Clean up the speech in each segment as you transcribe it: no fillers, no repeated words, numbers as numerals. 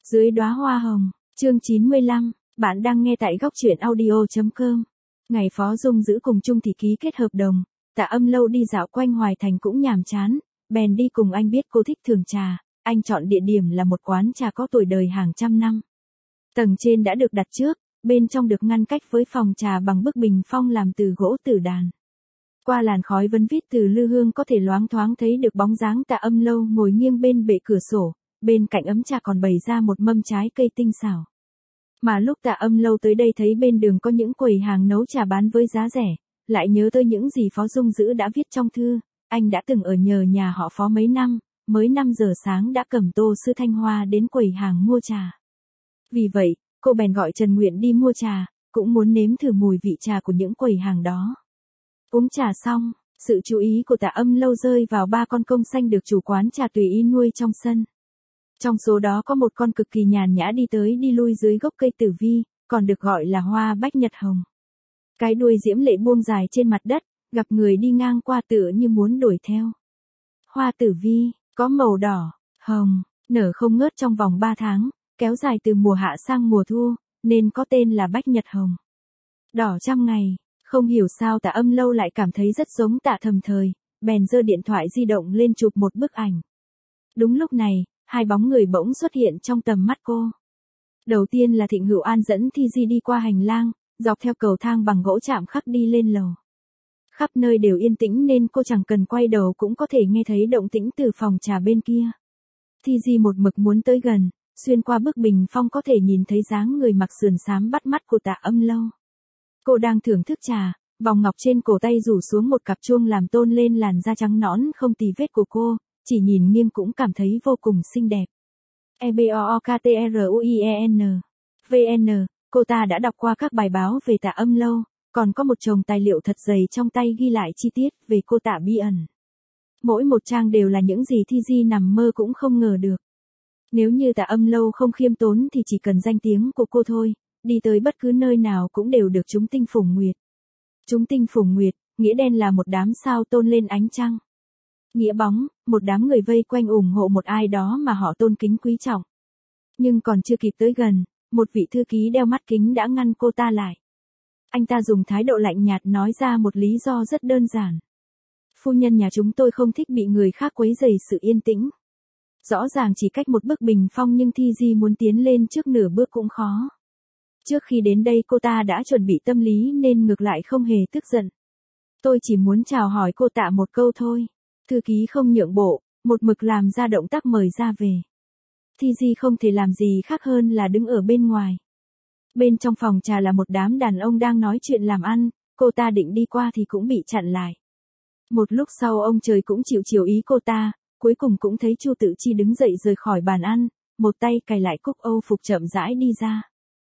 Dưới đóa hoa hồng, chương 95, bạn đang nghe tại góc truyện audio.com. Ngày Phó Dung Dữ cùng Trung Thị ký kết hợp đồng, Tạ Âm Lâu đi dạo quanh Hoài Thành cũng nhàm chán, bèn đi cùng anh biết cô thích thưởng trà, anh chọn địa điểm là một quán trà có tuổi đời hàng trăm năm. Tầng trên đã được đặt trước, bên trong được ngăn cách với phòng trà bằng bức bình phong làm từ gỗ tử đàn. Qua làn khói vấn vít từ lư hương có thể loáng thoáng thấy được bóng dáng Tạ Âm Lâu ngồi nghiêng bên bệ cửa sổ, bên cạnh ấm trà còn bày ra một mâm trái cây tinh xảo. Mà lúc Tạ Âm Lâu tới đây thấy bên đường có những quầy hàng nấu trà bán với giá rẻ, lại nhớ tới những gì Phó Dung Dữ đã viết trong thư, anh đã từng ở nhờ nhà họ Phó mấy năm, mới 5 giờ sáng đã cầm tô sứ Thanh Hoa đến quầy hàng mua trà. Vì vậy, cô bèn gọi Trần Nguyện đi mua trà, cũng muốn nếm thử mùi vị trà của những quầy hàng đó. Uống trà xong, sự chú ý của Tạ Âm Lâu rơi vào 3 con công xanh được chủ quán trà tùy ý nuôi trong sân. Trong số đó có một con cực kỳ nhàn nhã đi tới đi lui dưới gốc cây tử vi, còn được gọi là hoa bách nhật hồng. Cái đuôi diễm lệ buông dài trên mặt đất, gặp người đi ngang qua tựa như muốn đuổi theo. Hoa tử vi, có màu đỏ, hồng, nở không ngớt trong vòng 3 tháng, kéo dài từ mùa hạ sang mùa thu, nên có tên là bách nhật hồng. Đỏ trăm ngày, không hiểu sao Tạ Âm Lâu lại cảm thấy rất giống Tạ Thầm Thời, bèn giơ điện thoại di động lên chụp một bức ảnh. Đúng lúc này, hai bóng người bỗng xuất hiện trong tầm mắt cô. Đầu tiên là Thịnh Hữu An dẫn Thi Di đi qua hành lang, dọc theo cầu thang bằng gỗ chạm khắc đi lên lầu. Khắp nơi đều yên tĩnh nên cô chẳng cần quay đầu cũng có thể nghe thấy động tĩnh từ phòng trà bên kia. Thi Di một mực muốn tới gần, xuyên qua bức bình phong có thể nhìn thấy dáng người mặc sườn xám bắt mắt của Tạ Âm Lâu. Cô đang thưởng thức trà, vòng ngọc trên cổ tay rủ xuống một cặp chuông làm tôn lên làn da trắng nõn không tì vết của cô, chỉ nhìn nghiêng cũng cảm thấy vô cùng xinh đẹp. EBOOKTRUIEN VN, cô ta đã đọc qua các bài báo về Tạ Âm Lâu, còn có một chồng tài liệu thật dày trong tay ghi lại chi tiết về cô Tạ bí ẩn. Mỗi một trang đều là những gì Thi Di nằm mơ cũng không ngờ được. Nếu như Tạ Âm Lâu không khiêm tốn thì chỉ cần danh tiếng của cô thôi, đi tới bất cứ nơi nào cũng đều được chúng tinh phủng nguyệt. Chúng tinh phủng nguyệt, nghĩa đen là một đám sao tôn lên ánh trăng. Nghĩa bóng, một đám người vây quanh ủng hộ một ai đó mà họ tôn kính quý trọng. Nhưng còn chưa kịp tới gần, một vị thư ký đeo mắt kính đã ngăn cô ta lại. Anh ta dùng thái độ lạnh nhạt nói ra một lý do rất đơn giản. Phu nhân nhà chúng tôi không thích bị người khác quấy rầy sự yên tĩnh. Rõ ràng chỉ cách một bức bình phong nhưng Thi Di muốn tiến lên trước nửa bước cũng khó. Trước khi đến đây cô ta đã chuẩn bị tâm lý nên ngược lại không hề tức giận. Tôi chỉ muốn chào hỏi cô Tạ một câu thôi. Thư ký không nhượng bộ, một mực làm ra động tác mời ra về. Thi Di không thể làm gì khác hơn là đứng ở bên ngoài. Bên trong phòng trà là một đám đàn ông đang nói chuyện làm ăn, cô ta định đi qua thì cũng bị chặn lại. Một lúc sau ông trời cũng chịu chiều ý cô ta, cuối cùng cũng thấy Chu Tự Chi đứng dậy rời khỏi bàn ăn, một tay cài lại cúc âu phục chậm rãi đi ra.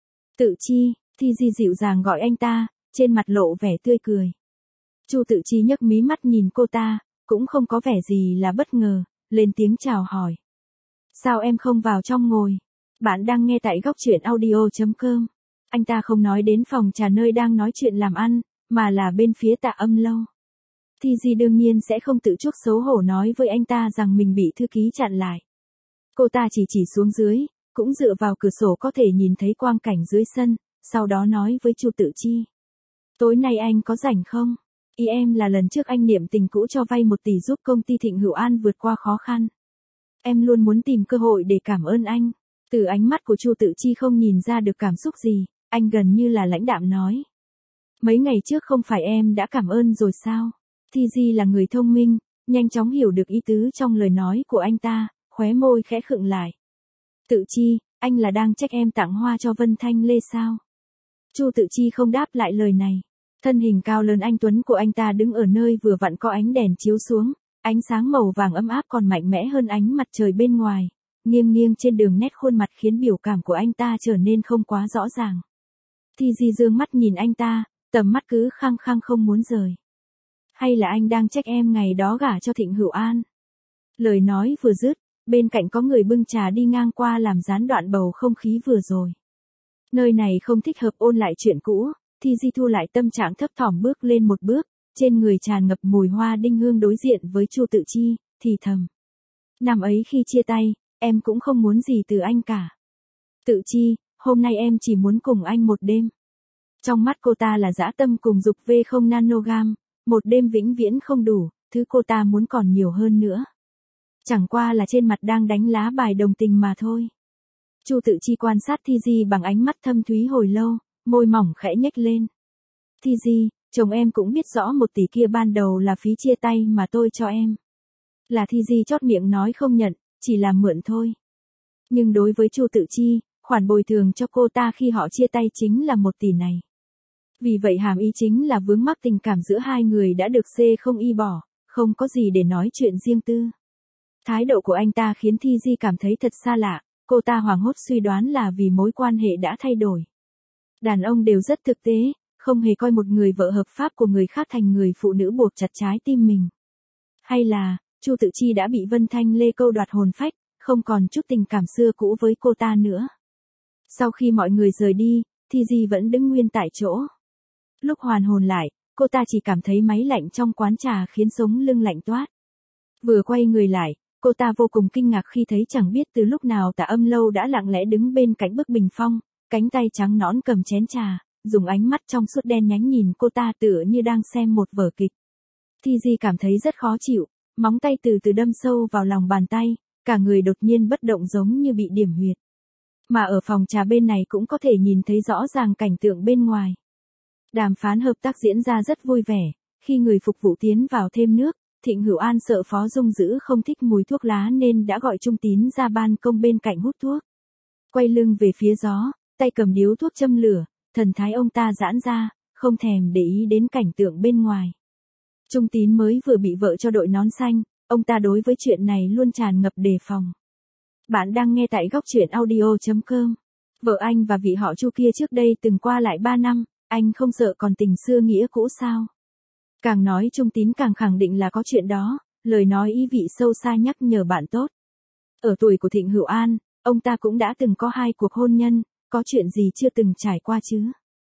Tự Chi, Thi Di dịu dàng gọi anh ta, trên mặt lộ vẻ tươi cười. Chu Tự Chi nhấc mí mắt nhìn cô ta, cũng không có vẻ gì là bất ngờ, lên tiếng chào hỏi. Sao em không vào trong ngồi? Bạn đang nghe tại góc truyện audio.com. Anh ta không nói đến phòng trà nơi đang nói chuyện làm ăn, mà là bên phía Tạ Âm Lâu. Thi Di đương nhiên sẽ không tự chuốc xấu hổ nói với anh ta rằng mình bị thư ký chặn lại. Cô ta chỉ xuống dưới, cũng dựa vào cửa sổ có thể nhìn thấy quang cảnh dưới sân, sau đó nói với Chu Tự Chi. Tối nay anh có rảnh không? Ý em là lần trước anh niệm tình cũ cho vay 1 tỷ giúp công ty Thịnh Hữu An vượt qua khó khăn. Em luôn muốn tìm cơ hội để cảm ơn anh. Từ ánh mắt của Chu Tự Chi không nhìn ra được cảm xúc gì, anh gần như là lãnh đạm nói. Mấy ngày trước không phải em đã cảm ơn rồi sao? Thi Di là người thông minh, nhanh chóng hiểu được ý tứ trong lời nói của anh ta, khóe môi khẽ khựng lại. Tự Chi, anh là đang trách em tặng hoa cho Vân Thanh Lê sao? Chu Tự Chi không đáp lại lời này. Thân hình cao lớn anh tuấn của anh ta đứng ở nơi vừa vặn có ánh đèn chiếu xuống, ánh sáng màu vàng ấm áp còn mạnh mẽ hơn ánh mặt trời bên ngoài, nghiêng nghiêng trên đường nét khuôn mặt khiến biểu cảm của anh ta trở nên không quá rõ ràng. Thi Di dương mắt nhìn anh ta, tầm mắt cứ khăng khăng không muốn rời. Hay là anh đang trách em ngày đó gả cho Thịnh Hữu An? Lời nói vừa dứt, bên cạnh có người bưng trà đi ngang qua làm gián đoạn bầu không khí vừa rồi. Nơi này không thích hợp ôn lại chuyện cũ. Thi Di thu lại tâm trạng thấp thỏm bước lên một bước, trên người tràn ngập mùi hoa đinh hương đối diện với Chu Tự Chi, thì thầm. Năm ấy khi chia tay, em cũng không muốn gì từ anh cả. Tự Chi, hôm nay em chỉ muốn cùng anh một đêm. Trong mắt cô ta là dã tâm cùng dục V0 nanogam, một đêm vĩnh viễn không đủ, thứ cô ta muốn còn nhiều hơn nữa. Chẳng qua là trên mặt đang đánh lá bài đồng tình mà thôi. Chu Tự Chi quan sát Thi Di bằng ánh mắt thâm thúy hồi lâu, môi mỏng khẽ nhếch lên. Thi Di, chồng em cũng biết rõ 1 tỷ kia ban đầu là phí chia tay mà tôi cho em. Là Thi Di chót miệng nói không nhận, chỉ là mượn thôi. Nhưng đối với Chu Tự Chi, khoản bồi thường cho cô ta khi họ chia tay chính là 1 tỷ này. Vì vậy hàm ý chính là vướng mắc tình cảm giữa hai người đã được C0 bỏ, không có gì để nói chuyện riêng tư. Thái độ của anh ta khiến Thi Di cảm thấy thật xa lạ, cô ta hoảng hốt suy đoán là vì mối quan hệ đã thay đổi. Đàn ông đều rất thực tế, không hề coi một người vợ hợp pháp của người khác thành người phụ nữ buộc chặt trái tim mình. Hay là, Chu Tự Chi đã bị Vân Thanh Lê câu đoạt hồn phách, không còn chút tình cảm xưa cũ với cô ta nữa. Sau khi mọi người rời đi, Thi Di vẫn đứng nguyên tại chỗ. Lúc hoàn hồn lại, cô ta chỉ cảm thấy máy lạnh trong quán trà khiến sống lưng lạnh toát. Vừa quay người lại, cô ta vô cùng kinh ngạc khi thấy chẳng biết từ lúc nào Tạ Âm Lâu đã lặng lẽ đứng bên cạnh bức bình phong, cánh tay trắng nõn cầm chén trà, dùng ánh mắt trong suốt đen nhánh nhìn cô ta tựa như đang xem một vở kịch. Thi Di cảm thấy rất khó chịu, móng tay từ từ đâm sâu vào lòng bàn tay, cả người đột nhiên bất động giống như bị điểm huyệt. Mà ở phòng trà bên này cũng có thể nhìn thấy rõ ràng cảnh tượng bên ngoài. Đàm phán hợp tác diễn ra rất vui vẻ, khi người phục vụ tiến vào thêm nước, Thịnh Hữu An sợ Phó Dung Dữ không thích mùi thuốc lá nên đã gọi Trung Tín ra ban công bên cạnh hút thuốc. Quay lưng về phía gió, tay cầm điếu thuốc châm lửa, thần thái ông ta giãn ra, không thèm để ý đến cảnh tượng bên ngoài. Trung Tín mới vừa bị vợ cho đội nón xanh, ông ta đối với chuyện này luôn tràn ngập đề phòng. Bạn đang nghe tại góc truyện audio.com. Vợ anh và vị họ Chu kia trước đây từng qua lại 3 năm, anh không sợ còn tình xưa nghĩa cũ sao? Càng nói Trung Tín càng khẳng định là có chuyện đó, lời nói ý vị sâu xa nhắc nhở bạn tốt. Ở tuổi của Thịnh Hữu An, ông ta cũng đã từng có 2 cuộc hôn nhân, có chuyện gì chưa từng trải qua chứ?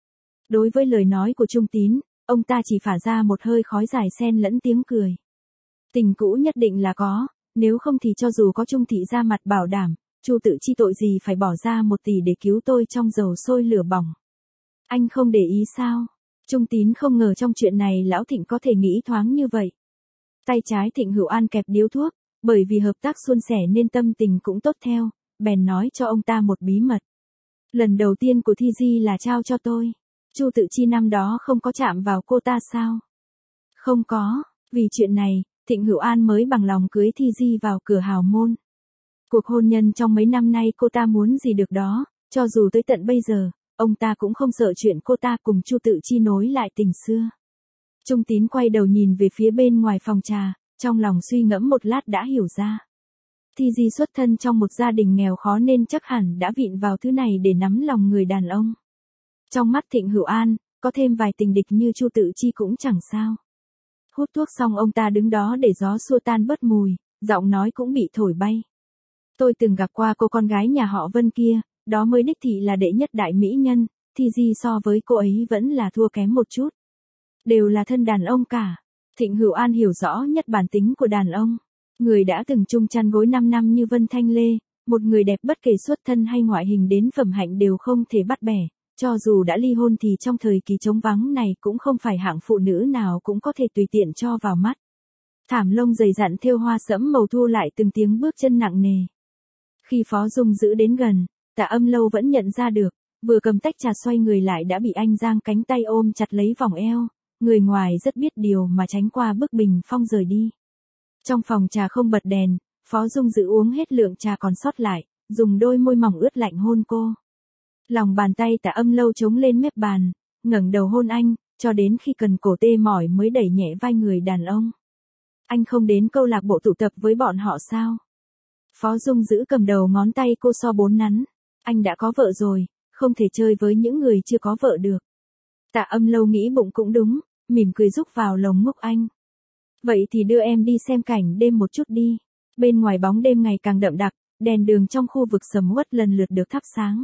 Đối với lời nói của Trung Tín, ông ta chỉ phả ra một hơi khói dài xen lẫn tiếng cười. Tình cũ nhất định là có, nếu không thì cho dù có Trung thị ra mặt bảo đảm, Chu Tự Chi tội gì phải bỏ ra 1 tỷ để cứu tôi trong dầu sôi lửa bỏng. Anh không để ý sao? Trung Tín không ngờ trong chuyện này lão Thịnh có thể nghĩ thoáng như vậy. Tay trái Thịnh Hữu An kẹp điếu thuốc, bởi vì hợp tác suôn sẻ nên tâm tình cũng tốt theo, bèn nói cho ông ta một bí mật. Lần đầu tiên của Thi Di là trao cho tôi. Chu Tự Chi năm đó không có chạm vào cô ta sao? Không có, vì chuyện này, Thịnh Hữu An mới bằng lòng cưới Thi Di vào cửa hào môn. Cuộc hôn nhân trong mấy năm nay cô ta muốn gì được đó, cho dù tới tận bây giờ, ông ta cũng không sợ chuyện cô ta cùng Chu Tự Chi nối lại tình xưa. Trung Tín quay đầu nhìn về phía bên ngoài phòng trà, trong lòng suy ngẫm một lát đã hiểu ra. Thi Di xuất thân trong một gia đình nghèo khó nên chắc hẳn đã vịn vào thứ này để nắm lòng người đàn ông. Trong mắt Thịnh Hữu An, có thêm vài tình địch như Chu Tự Chi cũng chẳng sao. Hút thuốc xong ông ta đứng đó để gió xua tan bớt mùi, giọng nói cũng bị thổi bay. Tôi từng gặp qua cô con gái nhà họ Vân kia, đó mới đích thị là đệ nhất đại mỹ nhân, Thi Di so với cô ấy vẫn là thua kém một chút. Đều là thân đàn ông cả. Thịnh Hữu An hiểu rõ nhất bản tính của đàn ông. Người đã từng chung chăn gối 5 năm như Vân Thanh Lê, một người đẹp bất kể xuất thân hay ngoại hình đến phẩm hạnh đều không thể bắt bẻ. Cho dù đã ly hôn thì trong thời kỳ trống vắng này cũng không phải hạng phụ nữ nào cũng có thể tùy tiện cho vào mắt. Thảm lông dày dặn thêu hoa sẫm màu thu lại từng tiếng bước chân nặng nề. Khi Phó Dung Dữ đến gần, Tạ Âm Lâu vẫn nhận ra được, vừa cầm tách trà xoay người lại đã bị anh giang cánh tay ôm chặt lấy vòng eo, người ngoài rất biết điều mà tránh qua bức bình phong rời đi. Trong phòng trà không bật đèn, Phó Dung Dữ uống hết lượng trà còn sót lại, dùng đôi môi mỏng ướt lạnh hôn cô. Lòng bàn tay Tạ Âm Lâu chống lên mép bàn, ngẩng đầu hôn anh, cho đến khi cần cổ tê mỏi mới đẩy nhẹ vai người đàn ông. Anh không đến câu lạc bộ tụ tập với bọn họ sao? Phó Dung Dữ cầm đầu ngón tay cô so bốn nắn. Anh đã có vợ rồi, không thể chơi với những người chưa có vợ được. Tạ Âm Lâu nghĩ bụng cũng đúng, mỉm cười rúc vào lồng ngực anh. Vậy thì đưa em đi xem cảnh đêm một chút đi. Bên ngoài bóng đêm ngày càng đậm đặc, đèn đường trong khu vực sầm uất lần lượt được thắp sáng.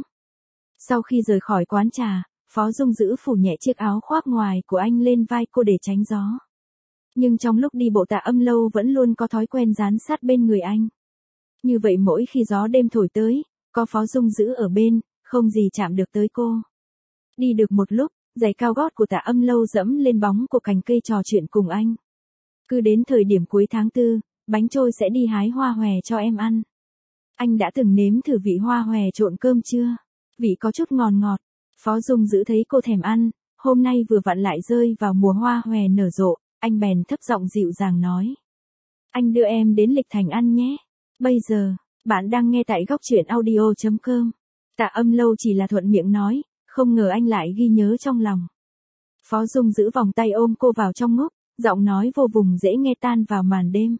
Sau khi rời khỏi quán trà, Phó Dung Dữ phủ nhẹ chiếc áo khoác ngoài của anh lên vai cô để tránh gió. Nhưng trong lúc đi bộ Tạ Âm Lâu vẫn luôn có thói quen dán sát bên người anh. Như vậy mỗi khi gió đêm thổi tới, có Phó Dung Dữ ở bên, không gì chạm được tới cô. Đi được một lúc, giày cao gót của Tạ Âm Lâu dẫm lên bóng của cành cây trò chuyện cùng anh. Cứ đến thời điểm cuối tháng 4, bánh trôi sẽ đi hái hoa hòe cho em ăn. Anh đã từng nếm thử vị hoa hòe trộn cơm chưa? Vị có chút ngọt ngọt. Phó Dung Dữ thấy cô thèm ăn, hôm nay vừa vặn lại rơi vào mùa hoa hòe nở rộ, anh bèn thấp giọng dịu dàng nói. Anh đưa em đến Lịch Thành ăn nhé. Bây giờ, bạn đang nghe tại góc truyện audio.com. Tạ Âm Lâu chỉ là thuận miệng nói, không ngờ anh lại ghi nhớ trong lòng. Phó Dung Dữ vòng tay ôm cô vào trong ngốc, giọng nói vô cùng dễ nghe tan vào màn đêm.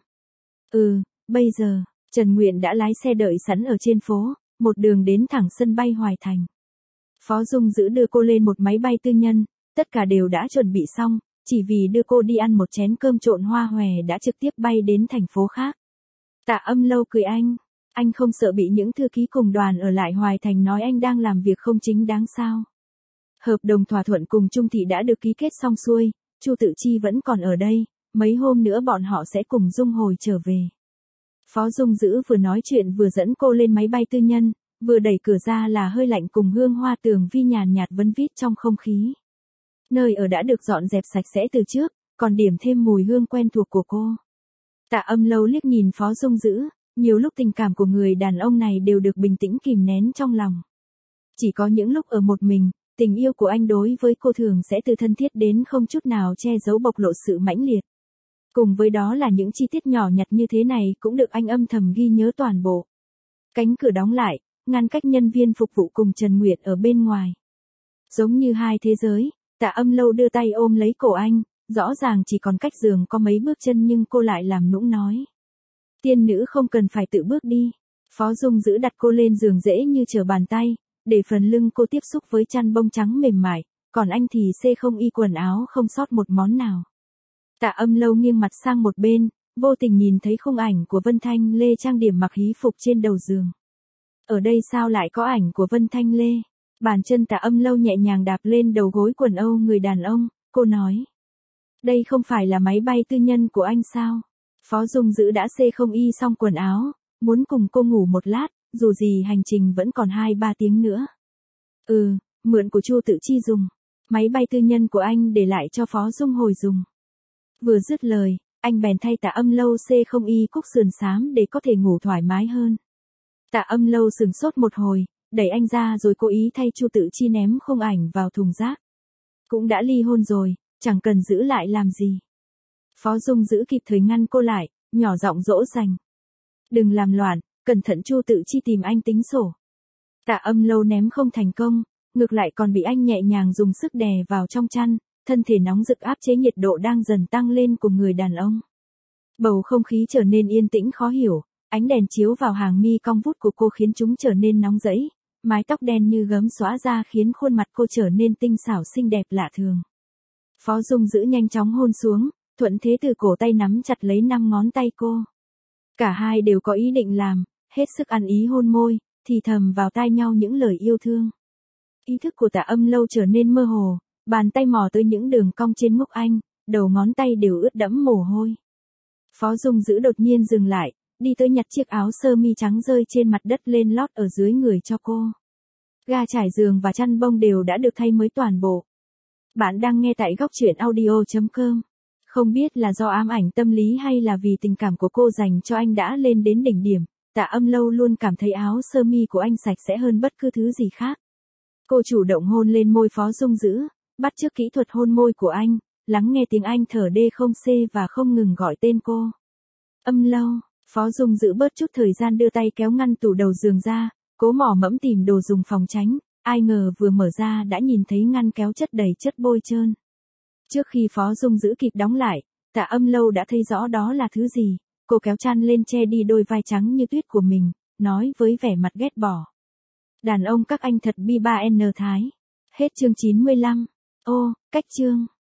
Bây giờ, Trần Nguyện đã lái xe đợi sẵn ở trên phố, một đường đến thẳng sân bay Hoài Thành. Phó Dung Dữ đưa cô lên một máy bay tư nhân, tất cả đều đã chuẩn bị xong, chỉ vì đưa cô đi ăn một chén cơm trộn hoa hòe đã trực tiếp bay đến thành phố khác. Tạ Âm Lâu cười anh không sợ bị những thư ký cùng đoàn ở lại Hoài Thành nói anh đang làm việc không chính đáng sao? Hợp đồng thỏa thuận cùng Trung Thị đã được ký kết xong xuôi, Chu Tự Chi vẫn còn ở đây, mấy hôm nữa bọn họ sẽ cùng Dung Hồi trở về. Phó Dung Dữ vừa nói chuyện vừa dẫn cô lên máy bay tư nhân, vừa đẩy cửa ra là hơi lạnh cùng hương hoa tường vi nhàn nhạt vấn vít trong không khí. Nơi ở đã được dọn dẹp sạch sẽ từ trước, còn điểm thêm mùi hương quen thuộc của cô. Tạ Âm Lâu liếc nhìn Phó Dung Dữ, nhiều lúc tình cảm của người đàn ông này đều được bình tĩnh kìm nén trong lòng. Chỉ có những lúc ở một mình, tình yêu của anh đối với cô thường sẽ từ thân thiết đến không chút nào che giấu bộc lộ sự mãnh liệt. Cùng với đó là những chi tiết nhỏ nhặt như thế này cũng được anh âm thầm ghi nhớ toàn bộ. Cánh cửa đóng lại, ngăn cách nhân viên phục vụ cùng Trần Nguyệt ở bên ngoài. Giống như hai thế giới, Tạ Âm Lâu đưa tay ôm lấy cổ anh, rõ ràng chỉ còn cách giường có mấy bước chân nhưng cô lại làm nũng nói. Tiên nữ không cần phải tự bước đi. Phó Dung Dữ đặt cô lên giường dễ như trở bàn tay, để phần lưng cô tiếp xúc với chăn bông trắng mềm mại, còn anh thì xê không y quần áo không sót một món nào. Tạ Âm Lâu nghiêng mặt sang một bên, vô tình nhìn thấy khung ảnh của Vân Thanh Lê trang điểm mặc hí phục trên đầu giường. Ở đây sao lại có ảnh của Vân Thanh Lê? Bàn chân Tạ Âm Lâu nhẹ nhàng đạp lên đầu gối quần âu người đàn ông, cô nói. Đây không phải là máy bay tư nhân của anh sao? Phó Dung Dữ đã xê không y xong quần áo, muốn cùng cô ngủ một lát, dù gì hành trình vẫn còn 2-3 tiếng nữa. Mượn của Chu Tự Chi dùng. Máy bay tư nhân của anh để lại cho Phó Dung Hồi dùng. Vừa dứt lời, anh bèn thay Tạ Âm Lâu xê không y cúc sườn xám để có thể ngủ thoải mái hơn. Tạ Âm Lâu sừng sốt một hồi, đẩy anh ra rồi cố ý thay Chu Tự Chi ném khung ảnh vào thùng rác. Cũng đã ly hôn rồi, chẳng cần giữ lại làm gì. Phó Dung Dữ kịp thời ngăn cô lại, nhỏ giọng dỗ dành. Đừng làm loạn, cẩn thận Chu Tự Chi tìm anh tính sổ. Tạ Âm Lâu ném không thành công, ngược lại còn bị anh nhẹ nhàng dùng sức đè vào trong chăn, thân thể nóng rực áp chế nhiệt độ đang dần tăng lên của người đàn ông. Bầu không khí trở nên yên tĩnh khó hiểu, ánh đèn chiếu vào hàng mi cong vút của cô khiến chúng trở nên nóng rẫy, mái tóc đen như gấm xõa ra khiến khuôn mặt cô trở nên tinh xảo xinh đẹp lạ thường. Phó Dung Dữ nhanh chóng hôn xuống, thuận thế từ cổ tay nắm chặt lấy 5 ngón tay cô. Cả hai đều có ý định làm, hết sức ăn ý hôn môi, thì thầm vào tai nhau những lời yêu thương. Ý thức của Tạ Âm Lâu trở nên mơ hồ, bàn tay mò tới những đường cong trên ngốc anh, đầu ngón tay đều ướt đẫm mồ hôi. Phó Dung Dữ đột nhiên dừng lại, đi tới nhặt chiếc áo sơ mi trắng rơi trên mặt đất lên lót ở dưới người cho cô. Ga trải giường và chăn bông đều đã được thay mới toàn bộ. Bạn đang nghe tại góc truyện audio.com. Không biết là do ám ảnh tâm lý hay là vì tình cảm của cô dành cho anh đã lên đến đỉnh điểm, Tạ Âm Lâu luôn cảm thấy áo sơ mi của anh sạch sẽ hơn bất cứ thứ gì khác. Cô chủ động hôn lên môi Phó Dung Dữ, bắt chước kỹ thuật hôn môi của anh, lắng nghe tiếng anh thở đê không xê và không ngừng gọi tên cô. Âm Lâu, Phó Dung Dữ bớt chút thời gian đưa tay kéo ngăn tủ đầu giường ra, cố mò mẫm tìm đồ dùng phòng tránh, ai ngờ vừa mở ra đã nhìn thấy ngăn kéo chất đầy chất bôi trơn. Trước khi Phó Dung Dữ kịp đóng lại, Tạ Âm Lâu đã thấy rõ đó là thứ gì, cô kéo chăn lên che đi đôi vai trắng như tuyết của mình, nói với vẻ mặt ghét bỏ. Đàn ông các anh thật bi ba n thái. Hết chương 95. Ô, cách chương.